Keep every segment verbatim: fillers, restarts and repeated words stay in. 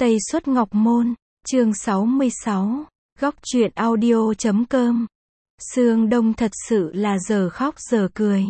Tây Xuất Ngọc Môn, chương sáu mươi sáu, góc truyện audio chấm com. Sương Đông thật sự là giờ khóc giờ cười.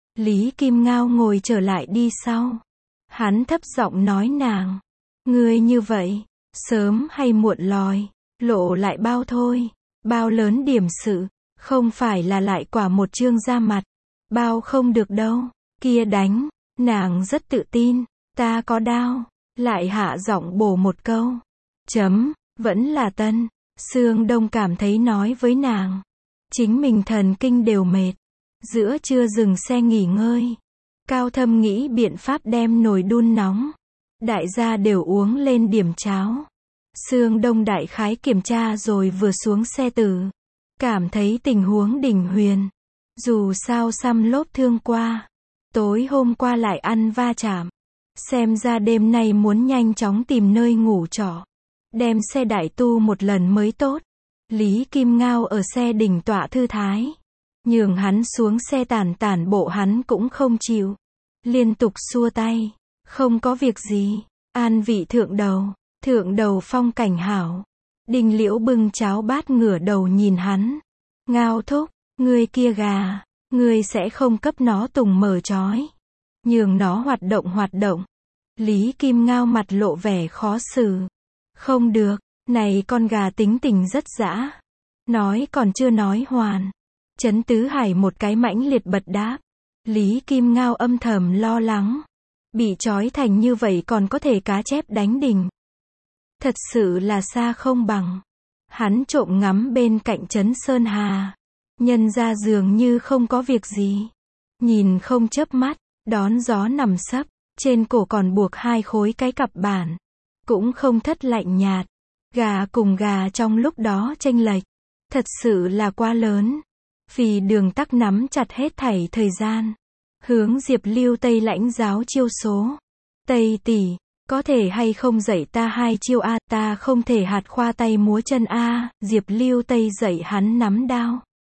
Lý Kim Ngao ngồi trở lại đi sau. Hắn thấp giọng nói nàng, ngươi như vậy, sớm hay muộn lòi, lộ lại bao thôi, bao lớn điểm sự, không phải là lại quả một chương ra mặt, bao không được đâu, kia đánh, nàng rất tự tin, ta có đao, lại hạ giọng bổ một câu, chấm, vẫn là tân, Sương Đông cảm thấy nói với nàng, chính mình thần kinh đều mệt, giữa trưa dừng xe nghỉ ngơi, Cao Thâm nghĩ biện pháp đem nồi đun nóng, đại gia đều uống lên điểm cháo. Sương Đông đại khái kiểm tra rồi vừa xuống xe tử, cảm thấy tình huống đỉnh huyền, dù sao xăm lốp thương qua, tối hôm qua lại ăn va chạm, xem ra đêm nay muốn nhanh chóng tìm nơi ngủ trọ, đem xe đại tu một lần mới tốt. Lý Kim Ngao ở xe đỉnh tọa thư thái, nhường hắn xuống xe tản tản bộ hắn cũng không chịu, liên tục xua tay, không có việc gì, an vị thượng đầu, thượng đầu phong cảnh hảo. Đinh Liễu bưng cháo bát ngửa đầu nhìn hắn, Ngao thúc, ngươi kia gà, ngươi sẽ không cấp nó tùng mở trói, nhường nó hoạt động hoạt động. Lý Kim Ngao mặt lộ vẻ khó xử, không được, này con gà tính tình rất dã. Nói còn chưa nói hoàn, Trấn Tứ Hải một cái mãnh liệt bật đáp. Lý Kim Ngao âm thầm lo lắng, bị trói thành như vậy còn có thể cá chép đánh đỉnh, thật sự là xa không bằng. Hắn trộm ngắm bên cạnh Trấn Sơn Hà, nhân ra dường như không có việc gì, nhìn không chớp mắt, đón gió nằm sấp, trên cổ còn buộc hai khối cái cặp bản, cũng không thất lạnh nhạt. Gà cùng gà trong lúc đó chênh lệch, thật sự là quá lớn. Phì Đường tắc nắm chặt hết thảy thời gian, hướng Diệp Lưu Tây lãnh giáo chiêu số. Tây tỷ, có thể hay không dạy ta hai chiêu a, ta không thể hạt khoa tay múa chân a. Diệp Lưu Tây dạy hắn nắm đao,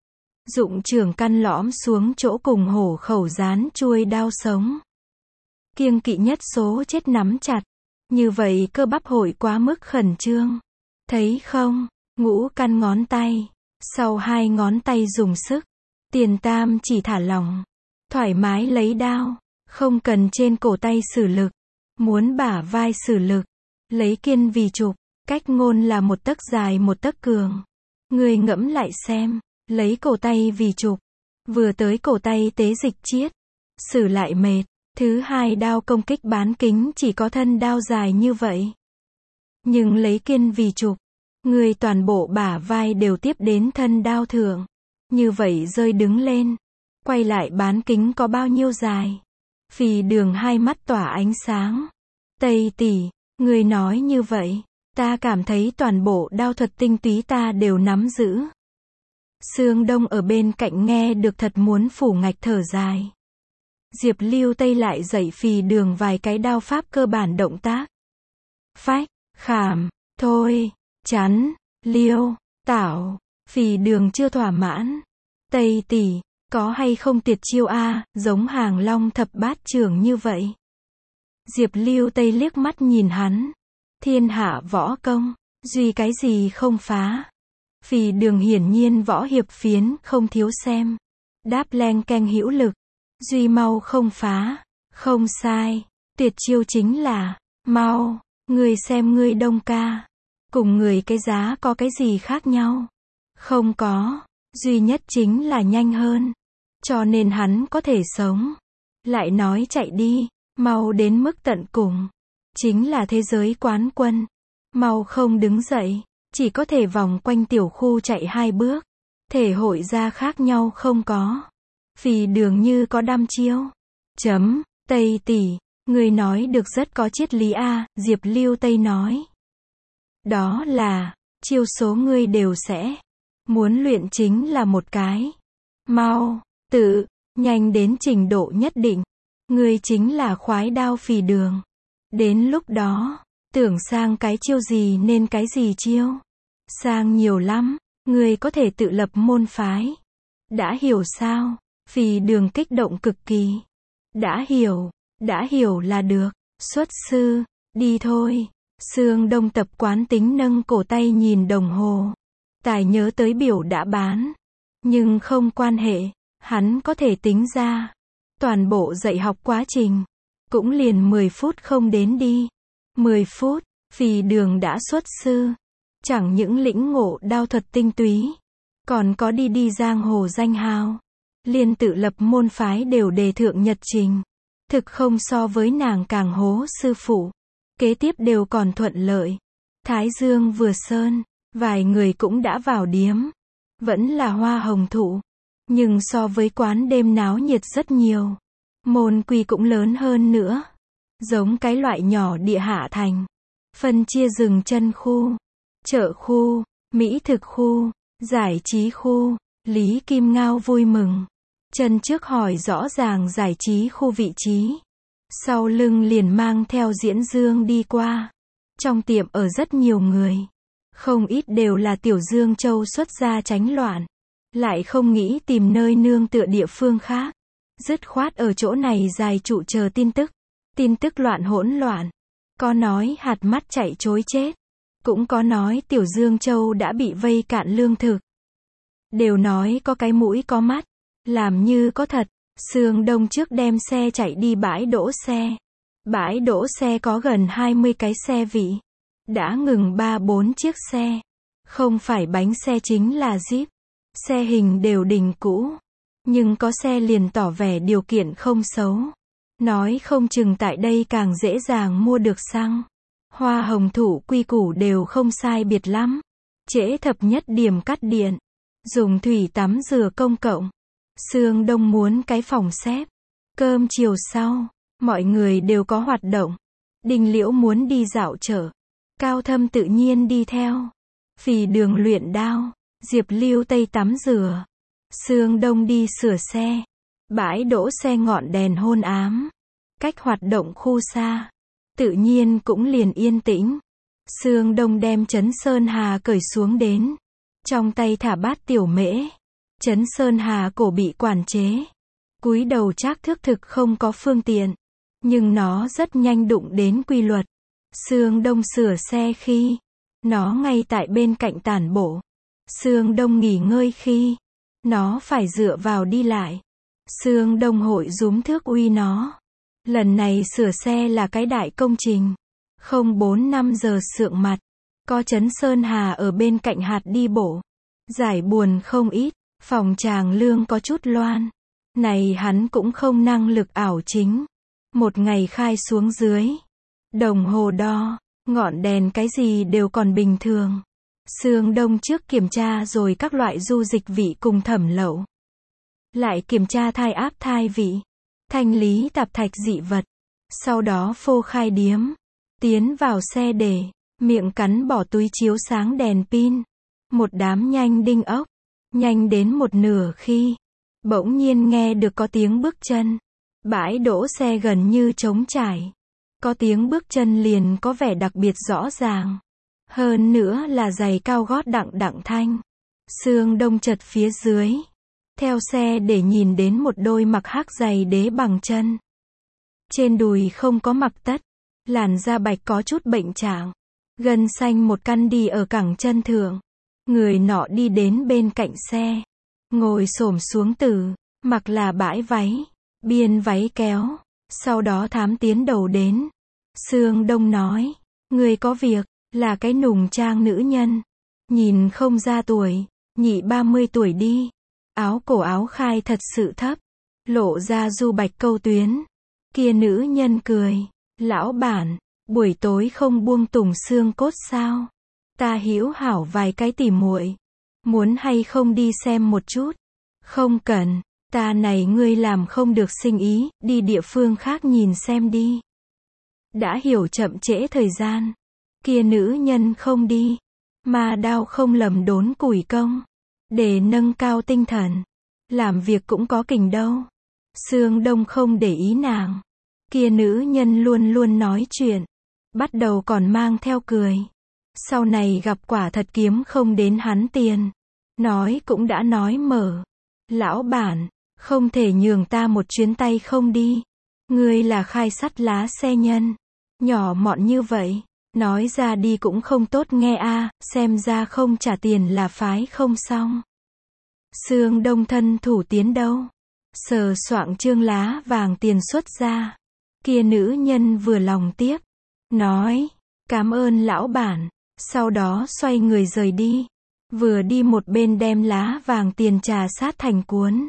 dụng trường căn lõm xuống chỗ cùng hổ khẩu dán chuôi đao sống, kiêng kỵ nhất số chết nắm chặt, như vậy cơ bắp hội quá mức khẩn trương. Thấy không, ngũ căn ngón tay, sau hai ngón tay dùng sức, tiền tam chỉ thả lỏng, thoải mái lấy đao, không cần trên cổ tay sử lực, muốn bả vai sử lực, lấy kiên vì trục, cách ngôn là một tấc dài một tấc cường. Người ngẫm lại xem, lấy cổ tay vì trục, vừa tới cổ tay tế dịch chiết, sử lại mệt, thứ hai đao công kích bán kính chỉ có thân đao dài như vậy. Nhưng lấy kiên vì trục, người toàn bộ bả vai đều tiếp đến thân đao thượng, như vậy rơi đứng lên, quay lại bán kính có bao nhiêu dài. Phì Đường hai mắt tỏa ánh sáng, Tây tỷ, người nói như vậy, ta cảm thấy toàn bộ đao thuật tinh túy ta đều nắm giữ. Sương Đông ở bên cạnh nghe được thật muốn phủ ngạch thở dài. Diệp Lưu Tây lại dạy Phì Đường vài cái đao pháp cơ bản động tác. Phách, khảm, thôi, chắn, liêu, tảo. Phì Đường chưa thỏa mãn. Tây tỷ, có hay không tiệt chiêu a, giống Hàng Long thập bát trưởng như vậy. Diệp Lưu Tây liếc mắt nhìn hắn, thiên hạ võ công, duy cái gì không phá. Phì Đường hiển nhiên võ hiệp phiến không thiếu xem, đáp leng keng hữu lực, duy mau không phá. Không sai, tuyệt chiêu chính là mau. Người xem ngươi Đông ca, cùng người cái giá có cái gì khác nhau? Không có, duy nhất chính là nhanh hơn, cho nên hắn có thể sống. Lại nói chạy đi, mau đến mức tận cùng, chính là thế giới quán quân, mau không đứng dậy, chỉ có thể vòng quanh tiểu khu chạy hai bước, thể hội ra khác nhau không có. Phì Đường như có đăm chiêu. Chấm, Tây tỷ, người nói được rất có triết lý a. Diệp Lưu Tây nói, đó là, chiêu số ngươi đều sẽ, muốn luyện chính là một cái, mau, tự, nhanh đến trình độ nhất định, ngươi chính là khoái đao Phì Đường. Đến lúc đó, tưởng sang cái chiêu gì nên cái gì chiêu, sang nhiều lắm, ngươi có thể tự lập môn phái. Đã hiểu sao? Phì Đường kích động cực kỳ. Đã hiểu, đã hiểu là được, xuất sư, đi thôi. Sương Đông tập quán tính nâng cổ tay nhìn đồng hồ. Tài nhớ tới biểu đã bán. Nhưng không quan hệ, hắn có thể tính ra. Toàn bộ dạy học quá trình. Cũng liền mười phút không đến đi. mười phút, Phì Đường đã xuất sư. Chẳng những lĩnh ngộ đao thuật tinh túy. Còn có đi đi giang hồ danh hào. Liên tự lập môn phái đều đề thượng nhật trình. Thực không so với nàng càng hố sư phụ. Kế tiếp đều còn thuận lợi. Thái dương vừa sơn, vài người cũng đã vào điếm. Vẫn là hoa hồng thụ. Nhưng so với quán đêm náo nhiệt rất nhiều. Môn quy cũng lớn hơn nữa. Giống cái loại nhỏ địa hạ thành. Phân chia rừng chân khu, chợ khu, mỹ thực khu, giải trí khu. Lý Kim Ngao vui mừng. Chân trước hỏi rõ ràng giải trí khu vị trí. Sau lưng liền mang theo Diễn Dương đi qua. Trong tiệm ở rất nhiều người. Không ít đều là Tiểu Dương Châu xuất gia tránh loạn. Lại không nghĩ tìm nơi nương tựa địa phương khác. Dứt khoát ở chỗ này dài trụ chờ tin tức. Tin tức loạn hỗn loạn. Có nói hạt mắt chạy trối chết. Cũng có nói Tiểu Dương Châu đã bị vây cạn lương thực. Đều nói có cái mũi có mắt. Làm như có thật. Sương Đông trước đem xe chạy đi bãi đỗ xe. Bãi đỗ xe có gần hai mươi cái xe vị. Đã ngừng ba bốn chiếc xe. Không phải bánh xe chính là Jeep. Xe hình đều đình cũ. Nhưng có xe liền tỏ vẻ điều kiện không xấu. Nói không chừng tại đây càng dễ dàng mua được xăng. Hoa hồng thụ quy củ đều không sai biệt lắm. Trễ thập nhất điểm cắt điện. Dùng thủy tắm rửa công cộng. Sương Đông muốn cái phòng xếp. Cơm chiều sau, mọi người đều có hoạt động. Đinh Liễu muốn đi dạo chợ. Cao Thâm tự nhiên đi theo. Phì Đường luyện đao. Diệp Lưu Tây tắm rửa. Sương Đông đi sửa xe. Bãi đỗ xe ngọn đèn hôn ám. Cách hoạt động khu xa. Tự nhiên cũng liền yên tĩnh. Sương Đông đem Trấn Sơn Hà cởi xuống đến. Trong tay thả bát tiểu mễ. Trấn Sơn Hà cổ bị quản chế. Cúi đầu trác thước thực không có phương tiện. Nhưng nó rất nhanh đụng đến quy luật. Sương Đông sửa xe khi. Nó ngay tại bên cạnh tản bộ. Sương Đông nghỉ ngơi khi. Nó phải dựa vào đi lại. Sương Đông hội rúm thước uy nó. Lần này sửa xe là cái đại công trình. Không bốn năm giờ sượng mặt. Có Trấn Sơn Hà ở bên cạnh hạt đi bộ. Giải buồn không ít. Phòng tràng lương có chút loan. Này hắn cũng không năng lực ảo chính. Một ngày khai xuống dưới. Đồng hồ đo, ngọn đèn cái gì đều còn bình thường. Sương Đông trước kiểm tra rồi các loại du dịch vị cùng thẩm lậu. Lại kiểm tra thai áp thai vị. Thanh lý tạp thạch dị vật. Sau đó phô khai điếm. Tiến vào xe để. Miệng cắn bỏ túi chiếu sáng đèn pin. Một đám nhanh đinh ốc. Nhanh đến một nửa khi. Bỗng nhiên nghe được có tiếng bước chân. Bãi đỗ xe gần như trống trải. Có tiếng bước chân liền có vẻ đặc biệt rõ ràng. Hơn nữa là giày cao gót đặng đặng thanh. Sương Đông chật phía dưới. Theo xe để nhìn đến một đôi mặc hắc giày đế bằng chân. Trên đùi không có mặc tất. Làn da bạch có chút bệnh trạng. Gân xanh một căn đi ở cẳng chân thượng. Người nọ đi đến bên cạnh xe. Ngồi xổm xuống từ. Mặc là bãi váy. Biên váy kéo. Sau đó thám tiến đầu đến. Sương Đông nói. Người có việc. Là cái nùng trang nữ nhân. Nhìn không ra tuổi. Nhị ba mươi tuổi đi. Áo cổ áo khai thật sự thấp. Lộ ra du bạch câu tuyến. Kia nữ nhân cười. Lão bản. Buổi tối không buông tùng xương cốt sao? Ta hữu hảo vài cái tỉ muội. Muốn hay không đi xem một chút? Không cần. Ta này ngươi làm không được sinh ý. Đi địa phương khác nhìn xem đi. Đã hiểu chậm trễ thời gian. Kia nữ nhân không đi. Mà đao không lầm đốn củi công. Để nâng cao tinh thần. Làm việc cũng có kình đâu. Sương Đông không để ý nàng. Kia nữ nhân luôn luôn nói chuyện. Bắt đầu còn mang theo cười. Sau này gặp quả thật kiếm không đến hắn tiền. Nói cũng đã nói mở. Lão bản, không thể nhường ta một chuyến tay không đi. Ngươi là khai sắt lá xe nhân. Nhỏ mọn như vậy. Nói ra đi cũng không tốt nghe a, xem ra không trả tiền là phái không xong. Sương Đông thân thủ tiến đâu. Sờ soạng trương lá vàng tiền xuất ra. Kia nữ nhân vừa lòng tiếp. Nói, cảm ơn lão bản. Sau đó xoay người rời đi. Vừa đi một bên đem lá vàng tiền trà sát thành cuốn.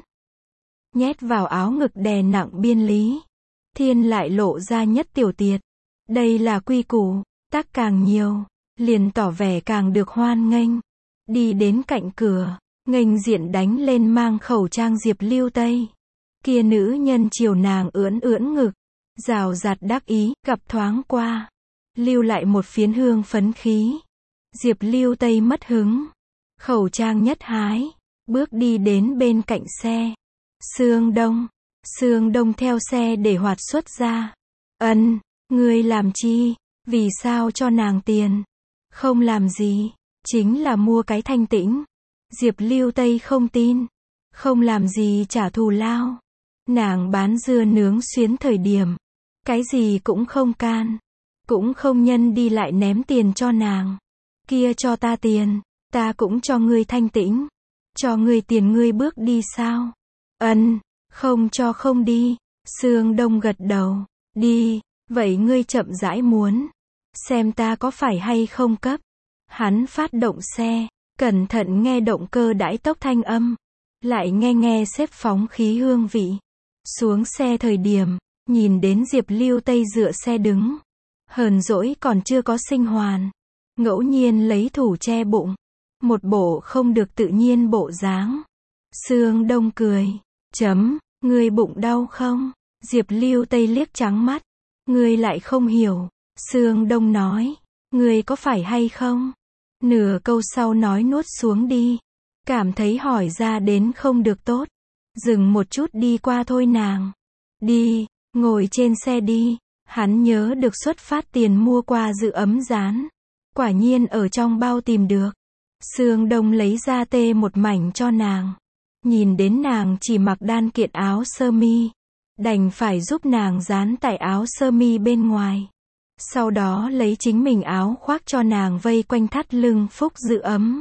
Nhét vào áo ngực đè nặng biên lý. Thiên lại lộ ra nhất tiểu tiệt. Đây là quy củ, tác càng nhiều, liền tỏ vẻ càng được hoan nghênh. Đi đến cạnh cửa, nghênh diện đánh lên mang khẩu trang Diệp Lưu Tây. Kia nữ nhân chiều nàng ưỡn ưỡn ngực, rào rạt đắc ý, gặp thoáng qua. Lưu lại một phiến hương phấn khí. Diệp Lưu Tây mất hứng. Khẩu trang nhất hái, bước đi đến bên cạnh xe. Sương Đông. Sương Đông theo xe để hoạt xuất ra. Ân, ngươi làm chi? Vì sao cho nàng tiền? Không làm gì, chính là mua cái thanh tĩnh. Diệp Lưu Tây không tin. Không làm gì trả thù lao. Nàng bán dưa nướng xuyến thời điểm. Cái gì cũng không can. Cũng không nhân đi lại ném tiền cho nàng. Kia cho ta tiền, ta cũng cho ngươi thanh tĩnh. Cho ngươi tiền ngươi bước đi sao? Ân, không cho không đi. Sương Đông gật đầu. Đi, vậy ngươi chậm rãi muốn. Xem ta có phải hay không cấp. Hắn phát động xe, cẩn thận nghe động cơ đãi tốc thanh âm. Lại nghe nghe xếp phóng khí hương vị. Xuống xe thời điểm, nhìn đến Diệp Lưu Tây dựa xe đứng. Hờn dỗi còn chưa có sinh hoàn. Ngẫu nhiên lấy thủ che bụng. Một bộ không được tự nhiên bộ dáng. Sương Đông cười. Chấm, ngươi bụng đau không? Diệp Lưu Tây liếc trắng mắt. Ngươi lại không hiểu. Sương Đông nói. Ngươi có phải hay không? Nửa câu sau nói nuốt xuống đi. Cảm thấy hỏi ra đến không được tốt. Dừng một chút đi qua thôi nàng. Đi, ngồi trên xe đi. Hắn nhớ được xuất phát tiền mua qua giữ ấm dán. Quả nhiên ở trong bao tìm được. Sương Đông lấy ra tê một mảnh cho nàng. Nhìn đến nàng chỉ mặc đan kiện áo sơ mi. Đành phải giúp nàng dán tại áo sơ mi bên ngoài. Sau đó lấy chính mình áo khoác cho nàng vây quanh thắt lưng phúc giữ ấm.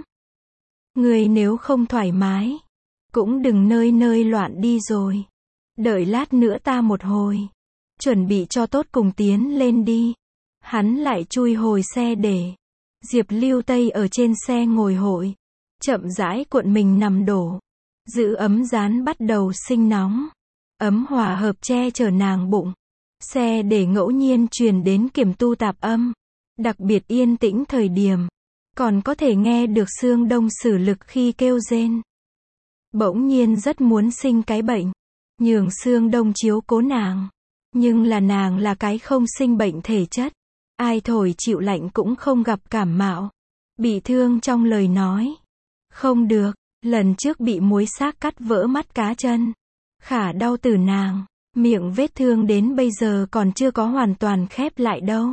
Người nếu không thoải mái, cũng đừng nơi nơi loạn đi rồi. Đợi lát nữa ta một hồi. Chuẩn bị cho tốt cùng tiến lên đi. Hắn lại chui hồi xe để. Diệp Lưu Tây ở trên xe ngồi hội. Chậm rãi cuộn mình nằm đổ. Giữ ấm dán bắt đầu sinh nóng. Ấm hòa hợp che chở nàng bụng. Xe để ngẫu nhiên truyền đến kiểm tu tạp âm. Đặc biệt yên tĩnh thời điểm. Còn có thể nghe được Sương Đông sử lực khi kêu rên. Bỗng nhiên rất muốn sinh cái bệnh. Nhường Sương Đông chiếu cố nàng. Nhưng là nàng là cái không sinh bệnh thể chất. Ai thổi chịu lạnh cũng không gặp cảm mạo. Bị thương trong lời nói. Không được, lần trước bị muối xác cắt vỡ mắt cá chân. Khả đau từ nàng. Miệng vết thương đến bây giờ còn chưa có hoàn toàn khép lại đâu.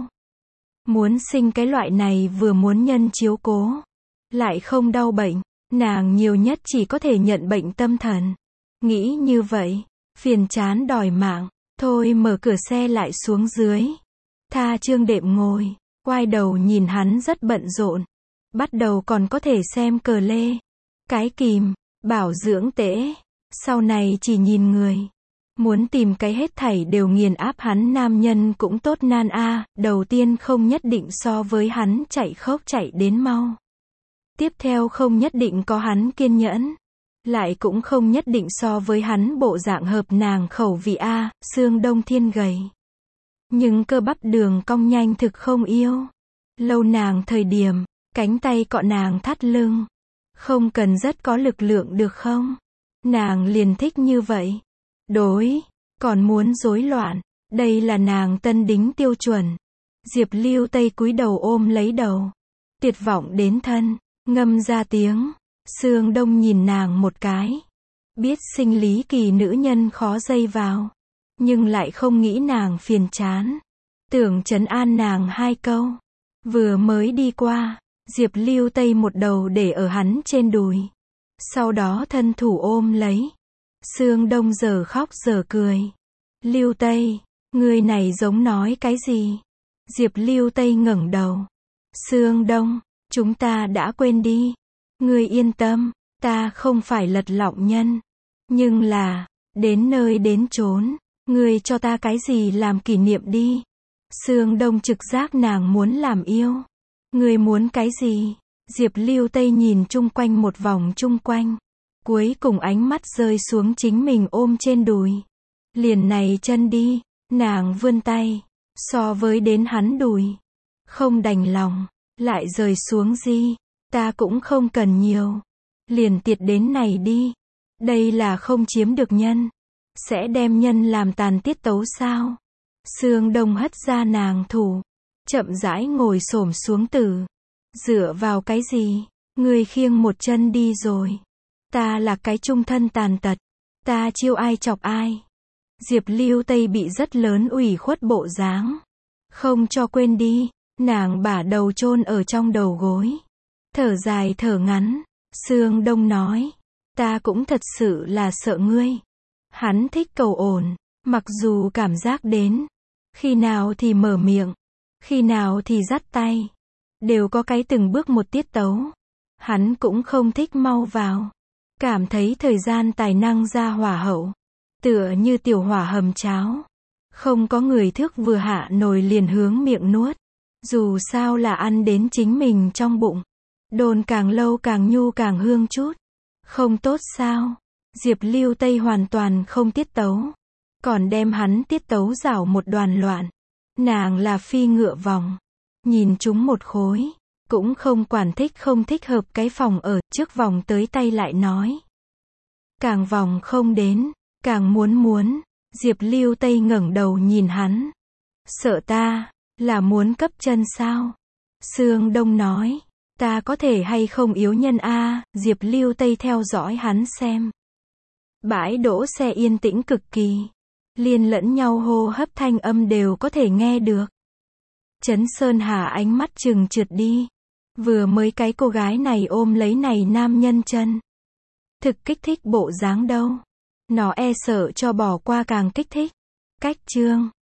Muốn sinh cái loại này vừa muốn nhân chiếu cố. Lại không đau bệnh. Nàng nhiều nhất chỉ có thể nhận bệnh tâm thần. Nghĩ như vậy. Phiền chán đòi mạng. Thôi mở cửa xe lại xuống dưới. Tha Trương Đệm ngồi. Quay đầu nhìn hắn rất bận rộn. Bắt đầu còn có thể xem cờ lê. Cái kìm. Bảo dưỡng tễ. Sau này chỉ nhìn người. Muốn tìm cái hết thảy đều nghiền áp hắn nam nhân cũng tốt nan a. Đầu tiên không nhất định so với hắn chạy khốc chạy đến mau. Tiếp theo không nhất định có hắn kiên nhẫn. Lại cũng không nhất định so với hắn bộ dạng hợp nàng khẩu vị a. Sương Đông Thiên gầy. Nhưng cơ bắp đường cong nhanh thực không yêu. Lâu nàng thời điểm, cánh tay cọ nàng thắt lưng. Không cần rất có lực lượng được không? Nàng liền thích như vậy. Đối, còn muốn rối loạn. Đây là nàng tân đính tiêu chuẩn. Diệp Lưu Tây cúi đầu ôm lấy đầu. Tuyệt vọng đến thân, ngâm ra tiếng. Sương Đông nhìn nàng một cái. Biết sinh lý kỳ nữ nhân khó dây vào. Nhưng lại không nghĩ nàng phiền chán. Tưởng trấn an nàng hai câu. Vừa mới đi qua, Diệp Lưu Tây một đầu để ở hắn trên đùi. Sau đó thân thủ ôm lấy. Sương Đông giờ khóc giờ cười. Lưu Tây, người này giống nói cái gì? Diệp Lưu Tây ngẩng đầu. Sương Đông, chúng ta đã quên đi. Ngươi yên tâm, ta không phải lật lọng nhân. Nhưng là, đến nơi đến chốn, ngươi cho ta cái gì làm kỷ niệm đi. Sương Đông trực giác nàng muốn làm yêu. Ngươi muốn cái gì? Diệp Lưu Tây nhìn chung quanh một vòng chung quanh. Cuối cùng ánh mắt rơi xuống chính mình ôm trên đùi. Liền này chân đi, nàng vươn tay. So với đến hắn đùi. Không đành lòng, lại rời xuống gì. Ta cũng không cần nhiều. Liền tiệt đến này đi. Đây là không chiếm được nhân. Sẽ đem nhân làm tàn tiết tấu sao? Sương Đông hất ra nàng thủ. Chậm rãi ngồi xổm xuống tử. Dựa vào cái gì? Ngươi khiêng một chân đi rồi. Ta là cái trung thân tàn tật. Ta chiêu ai chọc ai. Diệp Lưu Tây bị rất lớn ủy khuất bộ dáng. Không cho quên đi. Nàng bả đầu chôn ở trong đầu gối. Thở dài thở ngắn. Sương Đông nói. Ta cũng thật sự là sợ ngươi. Hắn thích cầu ổn. Mặc dù cảm giác đến. Khi nào thì mở miệng. Khi nào thì dắt tay. Đều có cái từng bước một tiết tấu. Hắn cũng không thích mau vào. Cảm thấy thời gian tài năng ra hỏa hậu. Tựa như tiểu hỏa hầm cháo. Không có người thước vừa hạ nồi liền hướng miệng nuốt. Dù sao là ăn đến chính mình trong bụng. Đồn càng lâu càng nhu càng hương chút. Không tốt sao? Diệp Lưu Tây hoàn toàn không tiết tấu. Còn đem hắn tiết tấu rảo một đoàn loạn. Nàng là phi ngựa vòng. Nhìn chúng một khối. Cũng không quản thích không thích hợp cái phòng ở. Trước vòng tới tay lại nói. Càng vòng không đến. Càng muốn muốn. Diệp Lưu Tây ngẩng đầu nhìn hắn. Sợ ta. Là muốn cấp chân sao? Sương Đông nói. Ta có thể hay không yếu nhân a? Diệp Lưu Tây theo dõi hắn xem. Bãi đỗ xe yên tĩnh cực kỳ. Liên lẫn nhau hô hấp thanh âm đều có thể nghe được. Trấn Sơn Hà ánh mắt trừng trượt đi. Vừa mới cái cô gái này ôm lấy này nam nhân chân. Thực kích thích bộ dáng đâu. Nó e sợ cho bỏ qua càng kích thích. Cách chương.